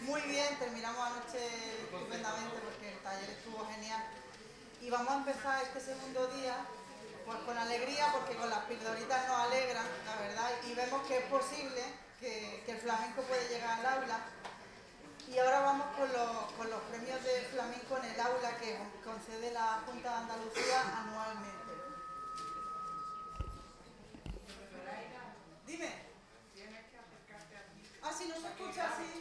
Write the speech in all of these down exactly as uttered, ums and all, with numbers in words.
Muy bien, terminamos anoche estupendamente porque el taller estuvo genial. Y vamos a empezar este segundo día pues con alegría, porque con las pildoritas nos alegran, la verdad, y vemos que es posible que, que el flamenco puede llegar al aula. Y ahora vamos con los, con los premios de flamenco en el aula que concede la Junta de Andalucía anualmente. Dime. Ah, si no se escucha así.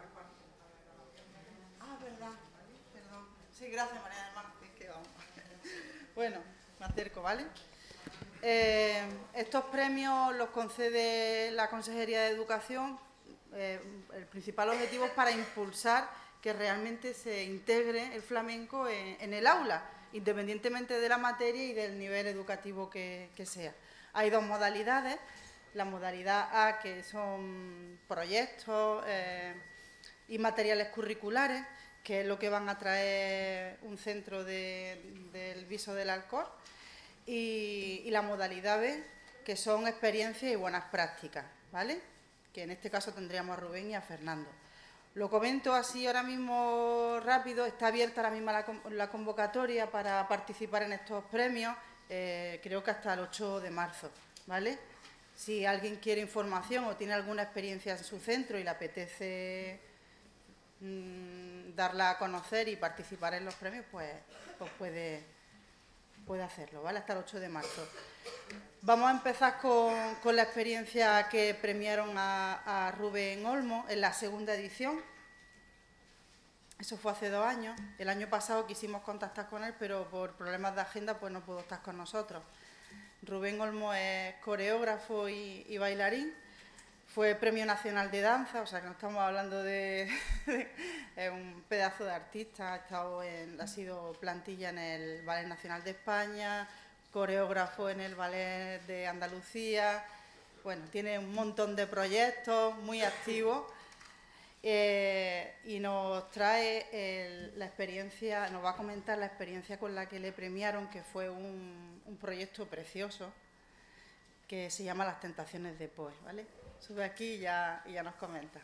Ah, verdad. Perdón. Sí, gracias, María del Mar. Es que vamos. Bueno, me acerco, ¿vale? Eh, estos premios los concede la Consejería de Educación. Eh, el principal objetivo es para impulsar que realmente se integre el flamenco en, en el aula, independientemente de la materia y del nivel educativo que, que sea. Hay dos modalidades. La modalidad A, que son proyectos eh, y materiales curriculares, que es lo que van a traer un centro de, del Viso del Alcor, y, y la modalidad B, que son experiencias y buenas prácticas, ¿vale? Que en este caso tendríamos a Rubén y a Fernando. Lo comento así ahora mismo rápido. Está abierta ahora mismo la, la convocatoria para participar en estos premios, eh, creo que hasta el ocho de marzo, ¿vale? Si alguien quiere información o tiene alguna experiencia en su centro y le apetece mmm, darla a conocer y participar en los premios, pues, pues puede, puede hacerlo, ¿vale? Hasta el ocho de marzo. Vamos a empezar con, con la experiencia que premiaron a, a Rubén Olmo en la segunda edición. Eso fue hace dos años. El año pasado quisimos contactar con él, pero por problemas de agenda pues no pudo estar con nosotros. Rubén Olmo es coreógrafo y, y bailarín. Fue Premio Nacional de Danza, o sea que no estamos hablando de, de, de un pedazo de artista. Ha, estado en, ha sido plantilla en el Ballet Nacional de España, coreógrafo en el Ballet de Andalucía. Bueno, tiene un montón de proyectos, muy activo. Eh, y nos trae el, la experiencia, nos va a comentar la experiencia con la que le premiaron, que fue un, un proyecto precioso que se llama Las Tentaciones de Poe, ¿vale? Sube aquí y ya, y ya nos comenta.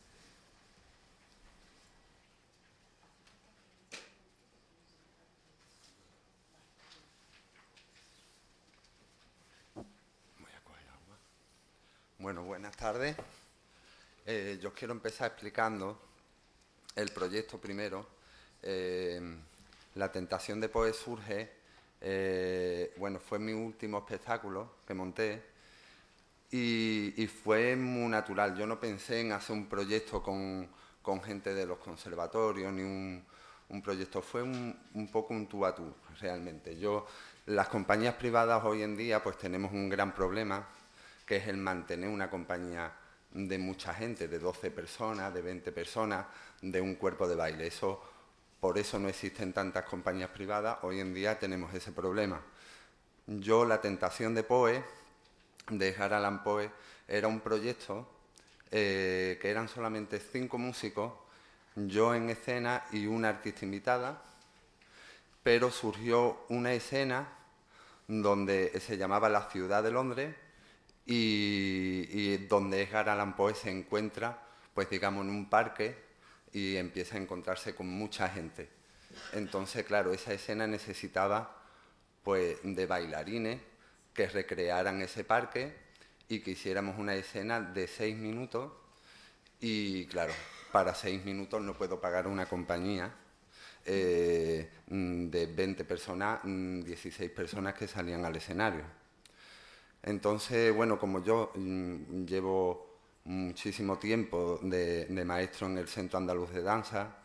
Voy a coger agua. Bueno, buenas tardes. Eh, yo os quiero empezar explicando el proyecto primero. Eh, La Tentación de Poe surge, eh, bueno, fue mi último espectáculo que monté y, y fue muy natural. Yo no pensé en hacer un proyecto con, con gente de los conservatorios, ni un, un proyecto, fue un, un poco un tú a tú, realmente. Yo, las compañías privadas hoy en día pues tenemos un gran problema, que es el mantener una compañía de mucha gente, de doce personas, de veinte personas, de un cuerpo de baile. Eso, por eso no existen tantas compañías privadas. Hoy en día tenemos ese problema. Yo, La Tentación de Poe, de Edgar Allan Poe, era un proyecto eh, que eran solamente cinco músicos, yo en escena y una artista invitada, pero surgió una escena donde se llamaba La Ciudad de Londres, Y, y donde Edgar Allan Poe se encuentra, pues digamos, en un parque y empieza a encontrarse con mucha gente. Entonces, claro, esa escena necesitaba pues de bailarines que recrearan ese parque y que hiciéramos una escena de seis minutos y, claro, para seis minutos no puedo pagar una compañía eh, de veinte personas, dieciséis personas que salían al escenario. Entonces, bueno, como yo mmm, llevo muchísimo tiempo de, de maestro en el Centro Andaluz de Danza,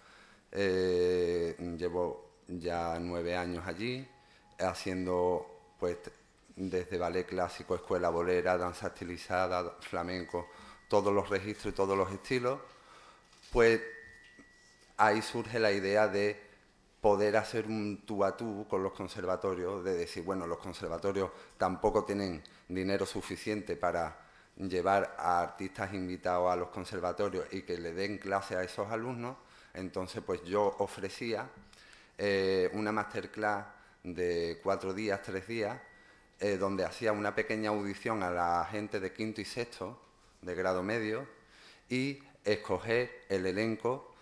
eh, llevo ya nueve años allí, haciendo pues desde ballet clásico, escuela bolera, danza estilizada, flamenco, todos los registros y todos los estilos, pues ahí surge la idea de poder hacer un tú a tú con los conservatorios, de decir, bueno, los conservatorios tampoco tienen dinero suficiente para llevar a artistas invitados a los conservatorios y que le den clase a esos alumnos. Entonces, pues yo ofrecía eh, una masterclass de cuatro días, tres días, eh, donde hacía una pequeña audición a la gente de quinto y sexto, de grado medio, y escoger el elenco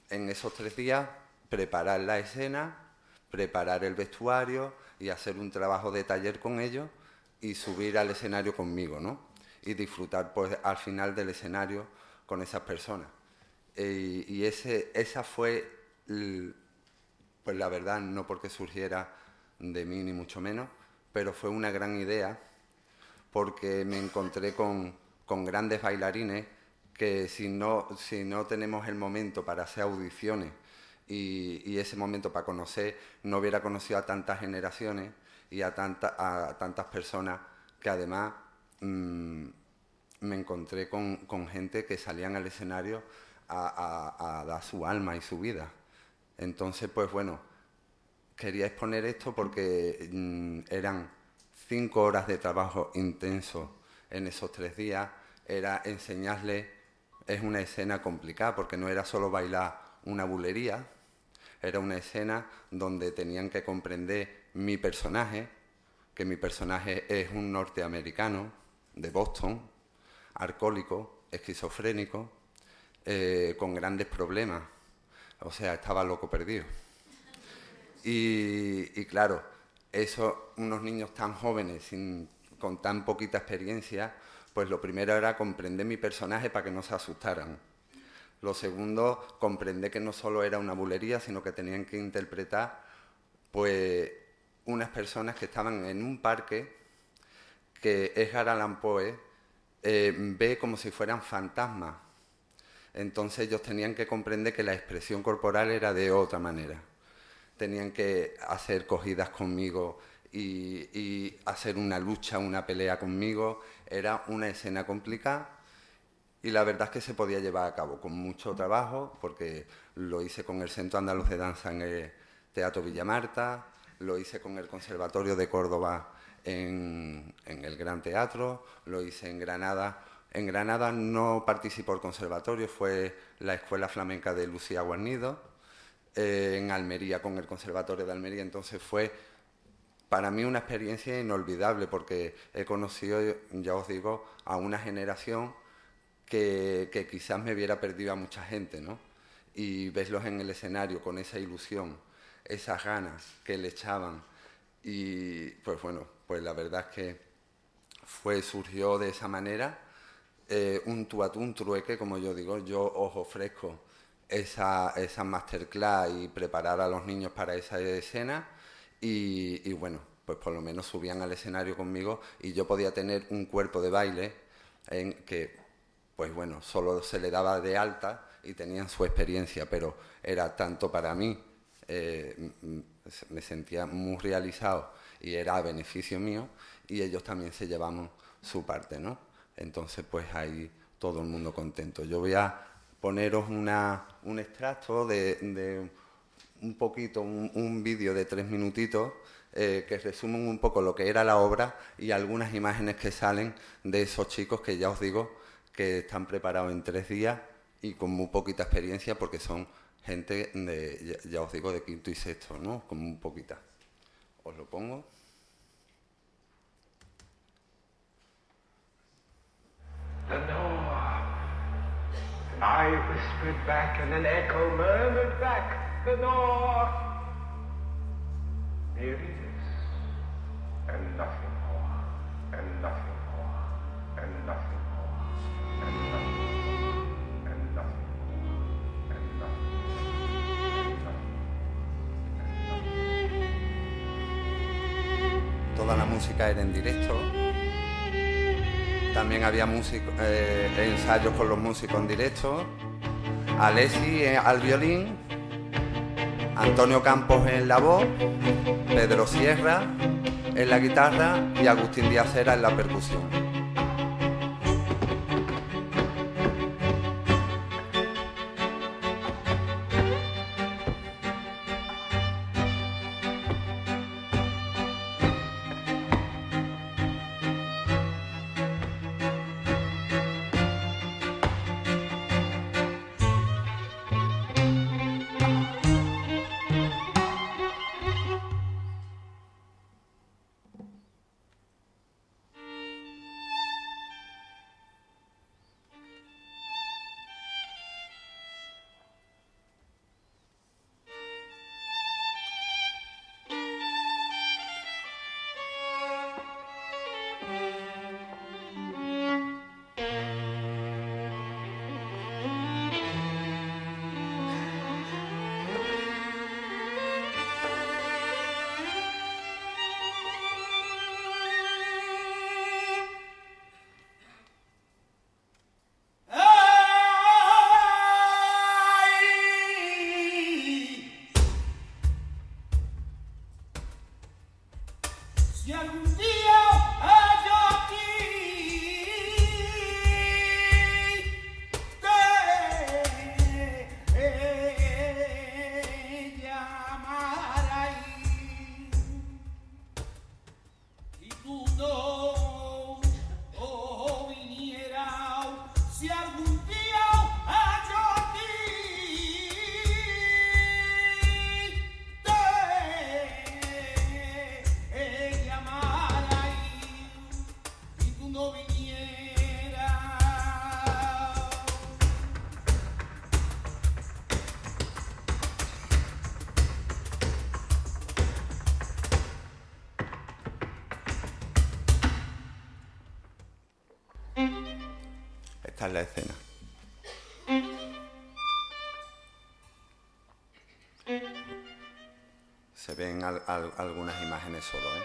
en esos tres días preparar la escena, preparar el vestuario y hacer un trabajo de taller con ellos y subir al escenario conmigo, ¿no? Y disfrutar pues al final del escenario con esas personas. E, y ese, esa fue, el, pues la verdad, no porque surgiera de mí ni mucho menos, pero fue una gran idea porque me encontré con, con grandes bailarines que si no, si no tenemos el momento para hacer audiciones y, y ese momento para conocer, no hubiera conocido a tantas generaciones y a, tanta, a tantas personas que además mmm, me encontré con, con gente que salían al escenario a, a, a dar su alma y su vida. Entonces, pues bueno, quería exponer esto porque mmm, eran cinco horas de trabajo intenso en esos tres días, era enseñarles, es una escena complicada porque no era solo bailar una bulería, era una escena donde tenían que comprender mi personaje, que mi personaje es un norteamericano de Boston, alcohólico, esquizofrénico, eh, con grandes problemas, o sea, estaba loco perdido. Y, y claro, esos, unos niños tan jóvenes, sin, con tan poquita experiencia, pues lo primero era comprender mi personaje para que no se asustaran. Lo segundo, comprender que no solo era una bulería, sino que tenían que interpretar pues unas personas que estaban en un parque que Edgar Allan Poe eh, ve como si fueran fantasmas. Entonces ellos tenían que comprender que la expresión corporal era de otra manera. Tenían que hacer cogidas conmigo y, y hacer una lucha, una pelea conmigo. Era una escena complicada y la verdad es que se podía llevar a cabo con mucho trabajo porque lo hice con el Centro Andaluz de Danza en el Teatro Villa Marta, lo hice con el Conservatorio de Córdoba en, en el Gran Teatro, lo hice en Granada. En Granada no participó el conservatorio, fue la Escuela Flamenca de Lucía Guarnido, eh, en Almería con el Conservatorio de Almería, entonces fue para mí una experiencia inolvidable porque he conocido, ya os digo, a una generación que, que quizás me hubiera perdido a mucha gente, ¿no? Y verlos en el escenario con esa ilusión, esas ganas que le echaban y pues bueno, pues la verdad es que fue, surgió de esa manera. Eh, un tú a tú, un trueque, como yo digo, yo os ofrezco esa, esa masterclass y preparar a los niños para esa escena y, y bueno, pues por lo menos subían al escenario conmigo y yo podía tener un cuerpo de baile en que, pues bueno, solo se le daba de alta y tenían su experiencia, pero era tanto para mí, eh, me sentía muy realizado y era a beneficio mío y ellos también se llevaban su parte, ¿no? Entonces, pues ahí todo el mundo contento. Yo voy a poneros una, un extracto de, de un poquito, un, un vídeo de tres minutitos eh, que resumen un poco lo que era la obra y algunas imágenes que salen de esos chicos que ya os digo que están preparados en tres días y con muy poquita experiencia porque son gente, de, ya, ya os digo, de quinto y sexto, ¿no? Con muy poquita. Os lo pongo. The Noah. And I whispered back, and an echo murmured back, the Noah. Here it is, and nothing more, and nothing more, and nothing more, and nothing more, and nothing more, and nothing more, and nothing. Toda la música era en directo. También había músico, eh, ensayos con los músicos en directo. Alessi eh, al violín, Antonio Campos en la voz, Pedro Sierra en la guitarra y Agustín Díaz Cera en la percusión. es la escena. Se ven al, al, algunas imágenes solo, ¿eh?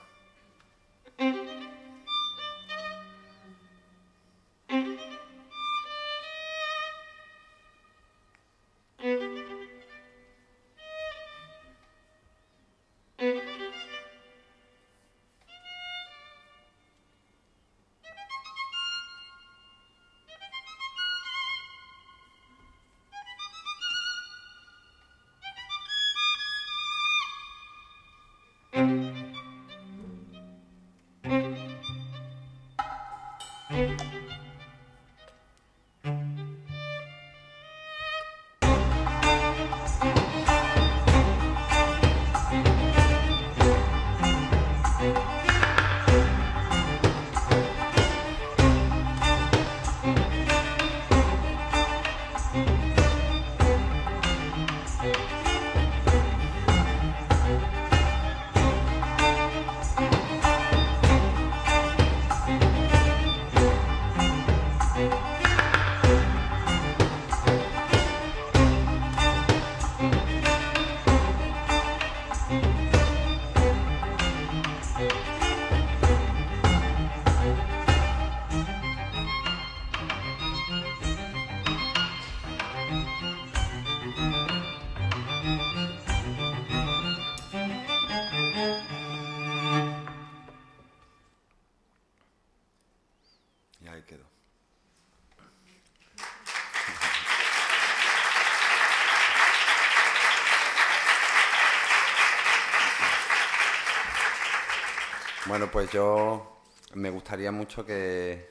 Bueno, pues yo me gustaría mucho que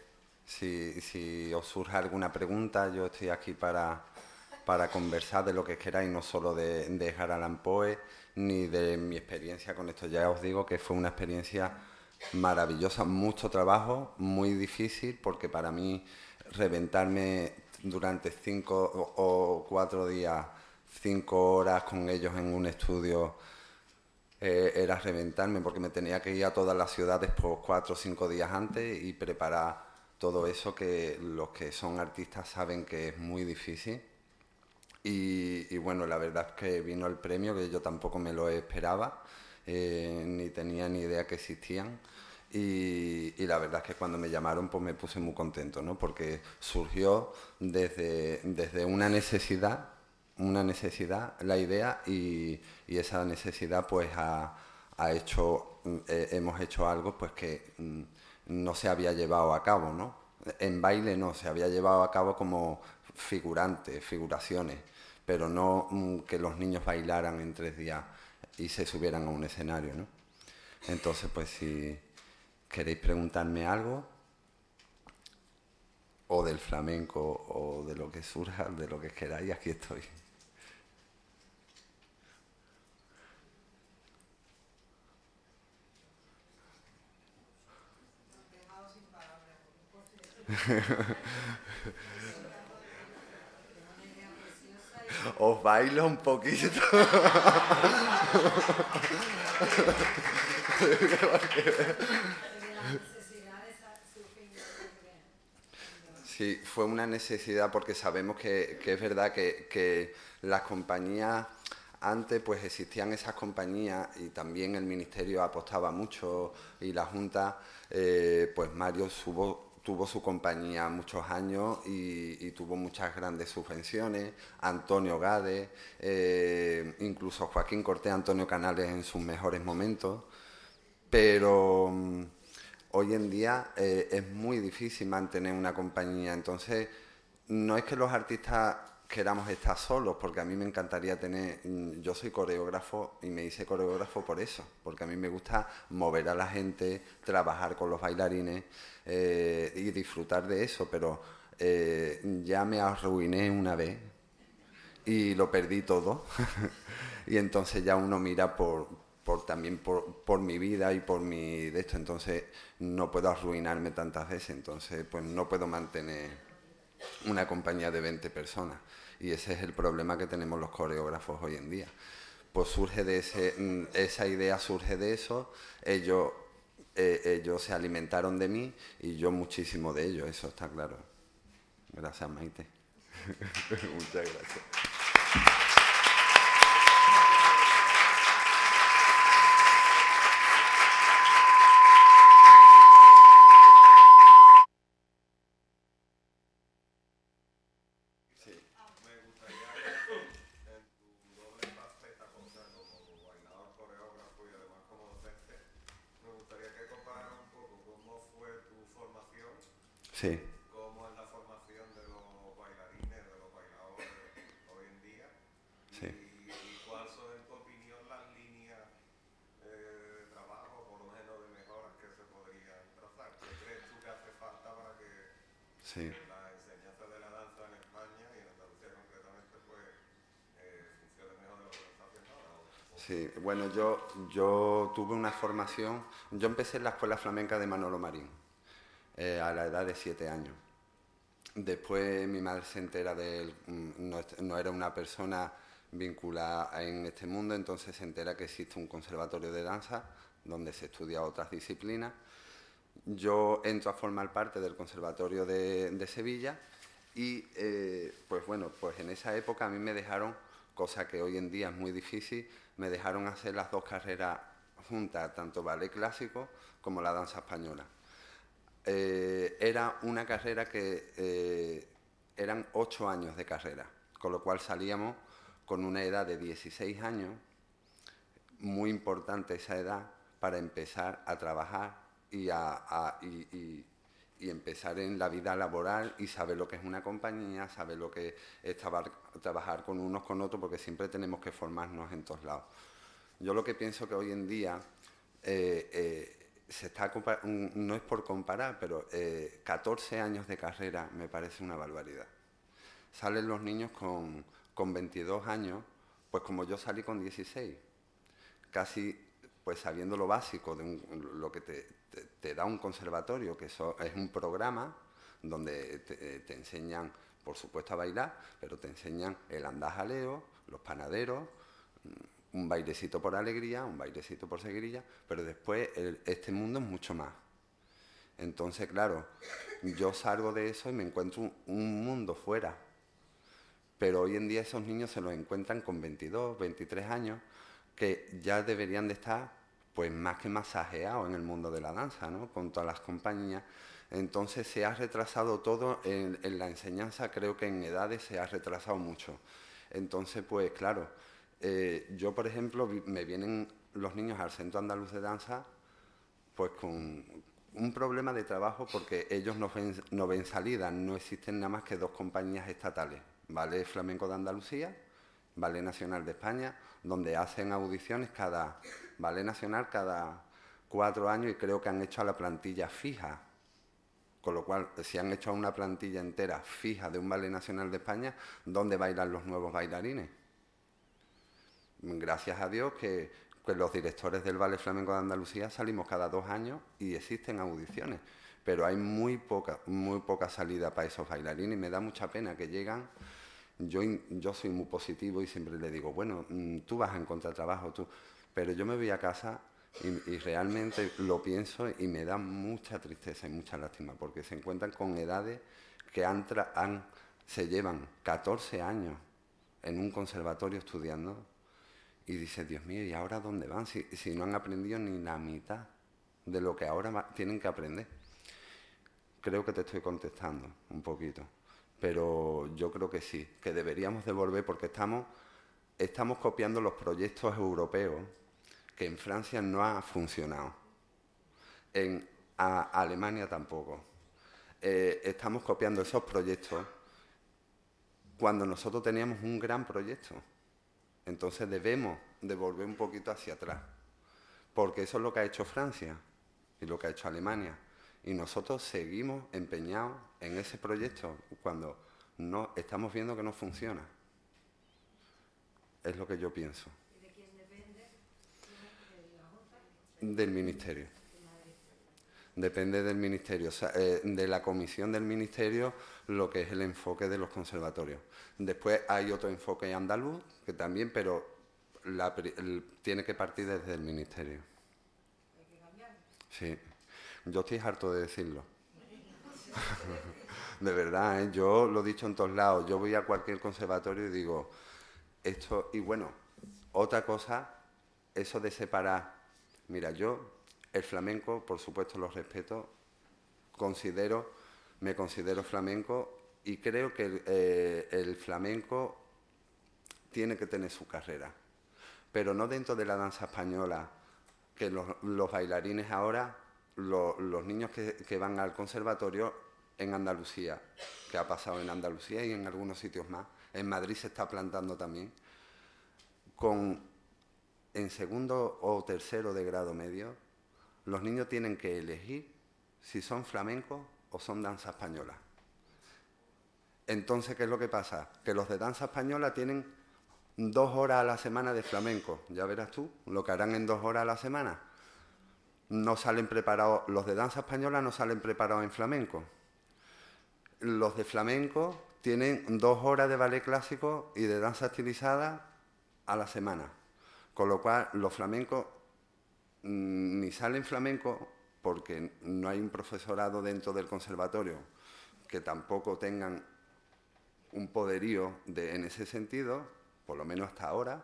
si, si os surge alguna pregunta, yo estoy aquí para, para conversar de lo que queráis, no solo de, de Edgar Allan Poe, ni de mi experiencia con esto. Ya os digo que fue una experiencia maravillosa, mucho trabajo, muy difícil, porque para mí reventarme durante cinco o cuatro días, cinco horas con ellos en un estudio, Eh, era reventarme, porque me tenía que ir a todas las ciudades por cuatro o cinco días antes y preparar todo eso, que los que son artistas saben que es muy difícil. Y, y bueno, la verdad es que vino el premio, que yo tampoco me lo esperaba, eh, ni tenía ni idea que existían. Y, y la verdad es que cuando me llamaron pues me puse muy contento, ¿no? Porque surgió desde, desde una necesidad una necesidad, la idea, y, y esa necesidad pues ha, ha hecho, eh, hemos hecho algo pues que mm, no se había llevado a cabo, ¿no? En baile no, se había llevado a cabo como figurantes, figuraciones, pero no mm, que los niños bailaran en tres días y se subieran a un escenario, ¿no? Entonces, pues si queréis preguntarme algo, o del flamenco, o de lo que surja, de lo que queráis, aquí estoy. Os bailo un poquito. Sí, fue una necesidad, porque sabemos que, que es verdad que, que las compañías, antes pues existían esas compañías y también el Ministerio apostaba mucho, y la Junta, eh, pues Mario subo, tuvo su compañía muchos años y, y tuvo muchas grandes subvenciones, Antonio Gade, eh, incluso Joaquín Cortés, Antonio Canales en sus mejores momentos, pero um, hoy en día eh, es muy difícil mantener una compañía. Entonces no es que los artistas queramos estar solos, porque a mí me encantaría tener, yo soy coreógrafo y me hice coreógrafo por eso, porque a mí me gusta mover a la gente, trabajar con los bailarines eh, y disfrutar de eso, pero eh, ya me arruiné una vez y lo perdí todo y entonces ya uno mira por, por también por, por mi vida y por mi de esto, entonces no puedo arruinarme tantas veces, entonces pues no puedo mantener una compañía de veinte personas, y ese es el problema que tenemos los coreógrafos hoy en día. Pues surge de ese, esa idea surge de eso, ellos, eh, ellos se alimentaron de mí y yo muchísimo de ellos, eso está claro. Gracias, Maite. Muchas gracias. Sí. ¿Cómo es la formación de los bailarines, de los bailadores hoy en día? Sí. Y, y cuáles son, en tu opinión, las líneas eh, de trabajo, por lo menos de mejoras que se podrían trazar? ¿Qué crees tú que hace falta para que Sí. la enseñanza de la danza en España y en Andalucía concretamente pues eh, funcione mejor de lo que lo está haciendo ahora? Sí, bueno, yo, yo tuve una formación, yo empecé en la Escuela Flamenca de Manolo Marín. Eh, a la edad de siete años. Después mi madre se entera de él, no, no era una persona vinculada en este mundo, entonces se entera que existe un conservatorio de danza donde se estudia otras disciplinas. Yo entro a formar parte del Conservatorio de, de Sevilla y, eh, pues bueno, pues en esa época a mí me dejaron, cosa que hoy en día es muy difícil, me dejaron hacer las dos carreras juntas, tanto ballet clásico como la danza española. Eh, era una carrera que eh, eran ocho años de carrera, con lo cual salíamos con una edad de dieciséis años, muy importante esa edad para empezar a trabajar y, a, a, y, y, y empezar en la vida laboral y saber lo que es una compañía, saber lo que es trabar, trabajar con unos con otros, porque siempre tenemos que formarnos en todos lados. Yo lo que pienso que hoy en día eh, eh, se está, no es por comparar, pero eh, catorce años de carrera me parece una barbaridad. Salen los niños con, con veintidós años, pues como yo salí con dieciséis, casi pues sabiendo lo básico de un, lo que te, te, te da un conservatorio, que eso es un programa donde te, te enseñan, por supuesto, a bailar, pero te enseñan el andajaleo, los panaderos, un bailecito por alegría, un bailecito por seguirilla, pero después el, este mundo es mucho más. Entonces, claro, yo salgo de eso y me encuentro un, un mundo fuera. Pero hoy en día esos niños se los encuentran con veintidós, veintitrés años, que ya deberían de estar pues más que masajeados en el mundo de la danza, ¿no? Con todas las compañías. Entonces se ha retrasado todo en, en la enseñanza, creo que en edades se ha retrasado mucho. Entonces, pues claro, Eh, yo, por ejemplo, me vienen los niños al Centro Andaluz de Danza pues con un problema de trabajo porque ellos no ven, no ven salida, no existen nada más que dos compañías estatales, Ballet Flamenco de Andalucía, Ballet Nacional de España, donde hacen audiciones cada, Ballet Nacional cada cuatro años y creo que han hecho a la plantilla fija, con lo cual si han hecho a una plantilla entera fija de un Ballet Nacional de España, ¿dónde bailan los nuevos bailarines? Gracias a Dios que, que los directores del Ballet Flamenco de Andalucía salimos cada dos años y existen audiciones, pero hay muy poca, muy poca salida para esos bailarines y me da mucha pena que llegan. Yo, yo soy muy positivo y siempre le digo, bueno, tú vas a encontrar trabajo, tú, pero yo me voy a casa y, y realmente lo pienso y me da mucha tristeza y mucha lástima porque se encuentran con edades que han, han, se llevan catorce años en un conservatorio estudiando. Y dice, Dios mío, ¿y ahora dónde van? Si, si no han aprendido ni la mitad de lo que ahora va, tienen que aprender. Creo que te estoy contestando un poquito, pero yo creo que sí, que deberíamos devolver porque estamos, estamos copiando los proyectos europeos que en Francia no ha funcionado, en a, Alemania tampoco. Eh, estamos copiando esos proyectos cuando nosotros teníamos un gran proyecto. Entonces debemos de volver un poquito hacia atrás, porque eso es lo que ha hecho Francia y lo que ha hecho Alemania. Y nosotros seguimos empeñados en ese proyecto cuando no estamos viendo que no funciona. Es lo que yo pienso. ¿Y de quién depende? ¿De la Junta? Del Ministerio. Depende del Ministerio, o sea, eh, de la comisión del Ministerio, lo que es el enfoque de los conservatorios. Después hay otro enfoque andaluz, que también, pero la, el, tiene que partir desde el Ministerio. ¿Hay que cambiar? Sí, yo estoy harto de decirlo. De verdad, ¿eh? Yo lo he dicho en todos lados. Yo voy a cualquier conservatorio y digo, esto, y bueno, otra cosa, eso de separar. Mira, yo, el flamenco, por supuesto lo respeto, considero, me considero flamenco y creo que el, eh, el flamenco tiene que tener su carrera, pero no dentro de la danza española, que los, los bailarines ahora, lo, los niños que, que van al conservatorio en Andalucía, que ha pasado en Andalucía y en algunos sitios más, en Madrid se está plantando también, con, en segundo o tercero de grado medio, los niños tienen que elegir si son flamencos o son danza española. Entonces, ¿qué es lo que pasa? Que los de danza española tienen dos horas a la semana de flamenco. Ya verás tú lo que harán en dos horas a la semana. No salen preparados, los de danza española no salen preparados en flamenco. Los de flamenco tienen dos horas de ballet clásico y de danza estilizada a la semana. Con lo cual, los flamencos mmm, ni salen flamenco porque no hay un profesorado dentro del conservatorio que tampoco tengan un poderío de, en ese sentido, por lo menos hasta ahora,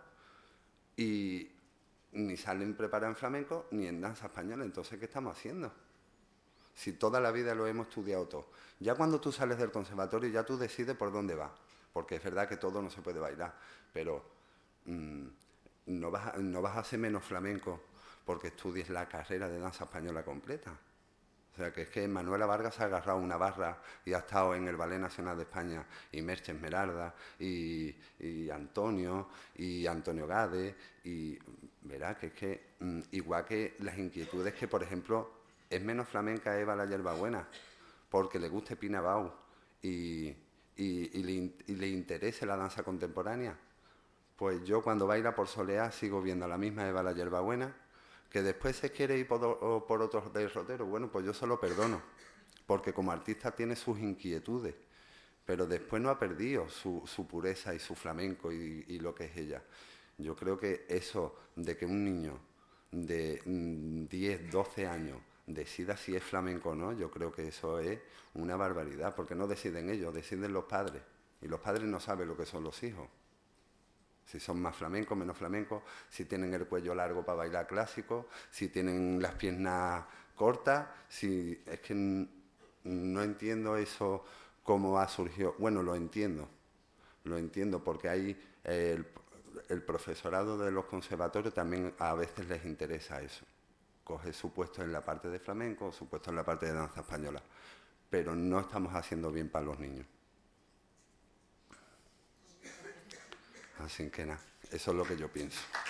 y ni salen preparados en flamenco ni en danza española. Entonces, ¿qué estamos haciendo? Si toda la vida lo hemos estudiado todo. Ya cuando tú sales del conservatorio ya tú decides por dónde vas, porque es verdad que todo no se puede bailar, pero mmm, no, vas a, no vas a ser menos flamenco porque estudies la carrera de danza española completa. O sea, que es que Manuela Vargas se ha agarrado una barra y ha estado en el Ballet Nacional de España, y Merche Esmeralda, y, y Antonio, y Antonio Gade, y verá que es que, mmm, igual que las inquietudes que, por ejemplo, es menos flamenca Eva la Hierbabuena, porque le guste Pina Bau y, y, y, le, y le interese la danza contemporánea. Pues yo cuando baila por Soleá sigo viendo a la misma Eva la Hierbabuena, que después se quiere ir por, o por otros derroteros. Bueno, pues yo se lo perdono, porque como artista tiene sus inquietudes, pero después no ha perdido su, su pureza y su flamenco y, y lo que es ella. Yo creo que eso de que un niño de diez, doce años decida si es flamenco o no, yo creo que eso es una barbaridad, porque no deciden ellos, deciden los padres, y los padres no saben lo que son los hijos. Si son más flamencos, menos flamencos, si tienen el cuello largo para bailar clásico, si tienen las piernas cortas, si es que no entiendo eso cómo ha surgido. Bueno, lo entiendo, lo entiendo porque hay el, el profesorado de los conservatorios también a veces les interesa eso. Coge su puesto en la parte de flamenco, su puesto en la parte de danza española, pero no estamos haciendo bien para los niños. Así que nada, eso es lo que yo pienso.